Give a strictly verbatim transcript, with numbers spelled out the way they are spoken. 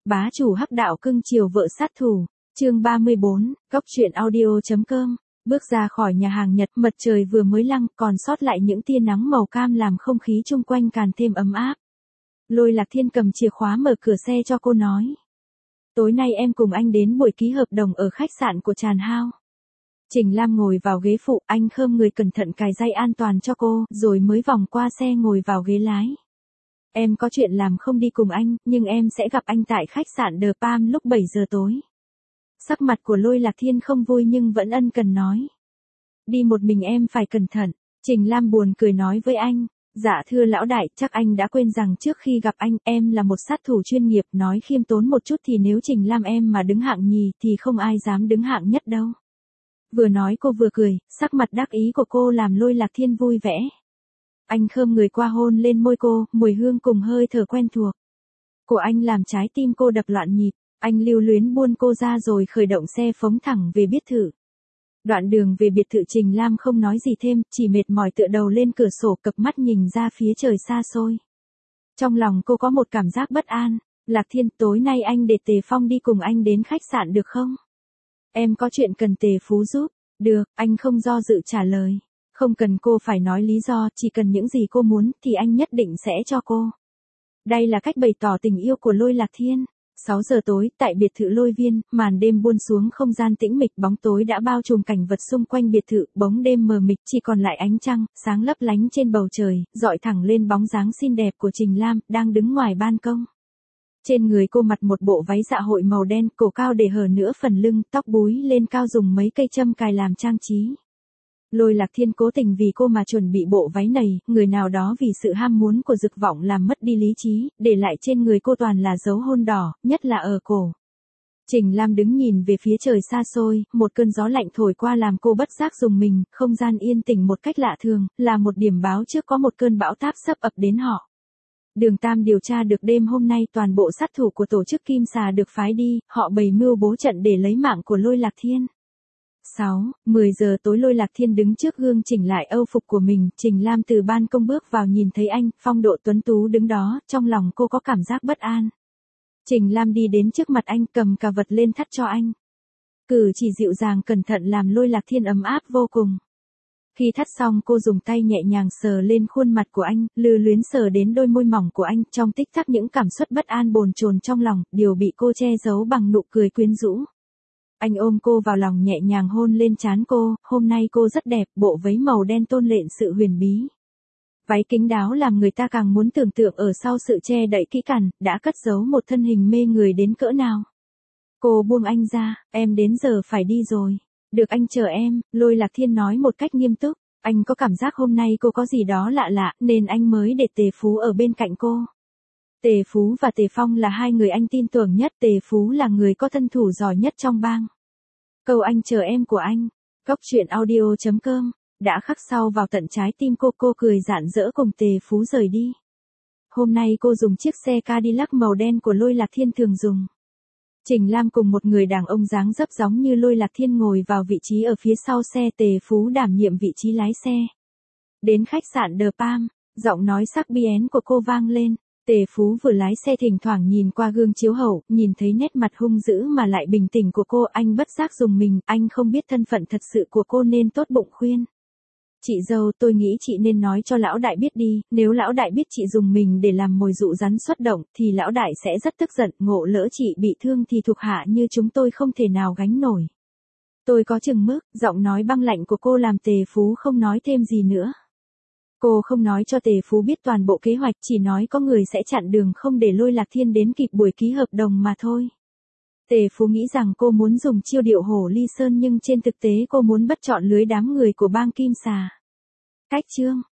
Bá chủ hắc đạo cưng chiều vợ sát thủ, chương ba mươi bốn, góc truyện audio.com. Bước ra khỏi nhà hàng Nhật, mặt trời vừa mới lăng, còn sót lại những tia nắng màu cam làm không khí chung quanh càng thêm ấm áp. Lôi Lạc Thiên cầm chìa khóa mở cửa xe cho cô nói. Tối nay em cùng anh đến buổi ký hợp đồng ở khách sạn của Tràn Hao. Trình Lam ngồi vào ghế phụ, anh khom người cẩn thận cài dây an toàn cho cô, rồi mới vòng qua xe ngồi vào ghế lái. Em có chuyện làm không đi cùng anh, nhưng em sẽ gặp anh tại khách sạn The Palm lúc bảy giờ tối. Sắc mặt của Lôi Lạc Thiên không vui nhưng vẫn ân cần nói. Đi một mình em phải cẩn thận. Trình Lam buồn cười nói với anh. Dạ thưa lão đại, chắc anh đã quên rằng trước khi gặp anh, em là một sát thủ chuyên nghiệp, nói khiêm tốn một chút thì nếu Trình Lam em mà đứng hạng nhì thì không ai dám đứng hạng nhất đâu. Vừa nói cô vừa cười, sắc mặt đắc ý của cô làm Lôi Lạc Thiên vui vẻ. Anh khom người qua hôn lên môi cô, mùi hương cùng hơi thở quen thuộc của anh làm trái tim cô đập loạn nhịp. Anh lưu luyến buông cô ra rồi khởi động xe phóng thẳng về biệt thự. Đoạn đường về biệt thự Trình Lam không nói gì thêm, chỉ mệt mỏi tựa đầu lên cửa sổ cập mắt nhìn ra phía trời xa xôi. Trong lòng cô có một cảm giác bất an. Lạc Thiên, tối nay anh để Tề Phong đi cùng anh đến khách sạn được không? Em có chuyện cần Tề Phú giúp. Được, anh không do dự trả lời. Không cần cô phải nói lý do, chỉ cần những gì cô muốn thì anh nhất định sẽ cho cô. Đây là cách bày tỏ tình yêu của Lôi Lạc Thiên. sáu giờ tối, tại biệt thự Lôi Viên, màn đêm buông xuống, không gian tĩnh mịch, bóng tối đã bao trùm cảnh vật xung quanh biệt thự, bóng đêm mờ mịt, chỉ còn lại ánh trăng, sáng lấp lánh trên bầu trời, dọi thẳng lên bóng dáng xinh đẹp của Trình Lam, đang đứng ngoài ban công. Trên người cô mặc một bộ váy dạ hội màu đen, cổ cao để hở nửa phần lưng, tóc búi lên cao dùng mấy cây châm cài làm trang trí. Lôi Lạc Thiên cố tình vì cô mà chuẩn bị bộ váy này, người nào đó vì sự ham muốn của Dực Vọng làm mất đi lý trí, để lại trên người cô toàn là dấu hôn đỏ, nhất là ở cổ. Trình Lam đứng nhìn về phía trời xa xôi, một cơn gió lạnh thổi qua làm cô bất giác rùng mình, không gian yên tĩnh một cách lạ thường, là một điểm báo trước có một cơn bão táp sắp ập đến họ. Đường Tam điều tra được đêm hôm nay toàn bộ sát thủ của tổ chức Kim Xà được phái đi, họ bày mưu bố trận để lấy mạng của Lôi Lạc Thiên. sáu, mười giờ tối Lôi Lạc Thiên đứng trước gương chỉnh lại âu phục của mình, Trình Lam từ ban công bước vào nhìn thấy anh, phong độ tuấn tú đứng đó, trong lòng cô có cảm giác bất an. Trình Lam đi đến trước mặt anh, cầm cà vật lên thắt cho anh. Cử chỉ dịu dàng cẩn thận làm Lôi Lạc Thiên ấm áp vô cùng. Khi thắt xong cô dùng tay nhẹ nhàng sờ lên khuôn mặt của anh, lưu luyến sờ đến đôi môi mỏng của anh, trong tích tắc những cảm xúc bất an bồn chồn trong lòng, đều bị cô che giấu bằng nụ cười quyến rũ. Anh ôm cô vào lòng nhẹ nhàng hôn lên trán cô, hôm nay cô rất đẹp, bộ váy màu đen tôn lên sự huyền bí. Váy kín đáo làm người ta càng muốn tưởng tượng ở sau sự che đậy kỹ càng, đã cất giấu một thân hình mê người đến cỡ nào. Cô buông anh ra, em đến giờ phải đi rồi. Được anh chờ em, Lôi Lạc Thiên nói một cách nghiêm túc, anh có cảm giác hôm nay cô có gì đó lạ lạ, nên anh mới để Tề Phú ở bên cạnh cô. Tề Phú và Tề Phong là hai người anh tin tưởng nhất, Tề Phú là người có thân thủ giỏi nhất trong bang. Câu anh chờ em của anh, góc truyện audio.com, đã khắc sâu vào tận trái tim cô. Cô cười rạng rỡ cùng Tề Phú rời đi. Hôm nay cô dùng chiếc xe Cadillac màu đen của Lôi Lạc Thiên thường dùng. Trình Lam cùng một người đàn ông dáng dấp giống như Lôi Lạc Thiên ngồi vào vị trí ở phía sau xe, Tề Phú đảm nhiệm vị trí lái xe. Đến khách sạn The Palm, giọng nói sắc bén của cô vang lên. Tề Phú vừa lái xe thỉnh thoảng nhìn qua gương chiếu hậu, nhìn thấy nét mặt hung dữ mà lại bình tĩnh của cô, anh bất giác rùng mình, anh không biết thân phận thật sự của cô nên tốt bụng khuyên. Chị dâu, tôi nghĩ chị nên nói cho lão đại biết đi, nếu lão đại biết chị dùng mình để làm mồi dụ rắn xuất động, thì lão đại sẽ rất tức giận, ngộ lỡ chị bị thương thì thuộc hạ như chúng tôi không thể nào gánh nổi. Tôi có chừng mức, giọng nói băng lạnh của cô làm Tề Phú không nói thêm gì nữa. Cô không nói cho Tề Phú biết toàn bộ kế hoạch, chỉ nói có người sẽ chặn đường không để Lôi Lạc Thiên đến kịp buổi ký hợp đồng mà thôi. Tề Phú nghĩ rằng cô muốn dùng chiêu điệu hổ ly sơn nhưng trên thực tế cô muốn bắt chọn lưới đám người của bang Kim Xà. Cách chương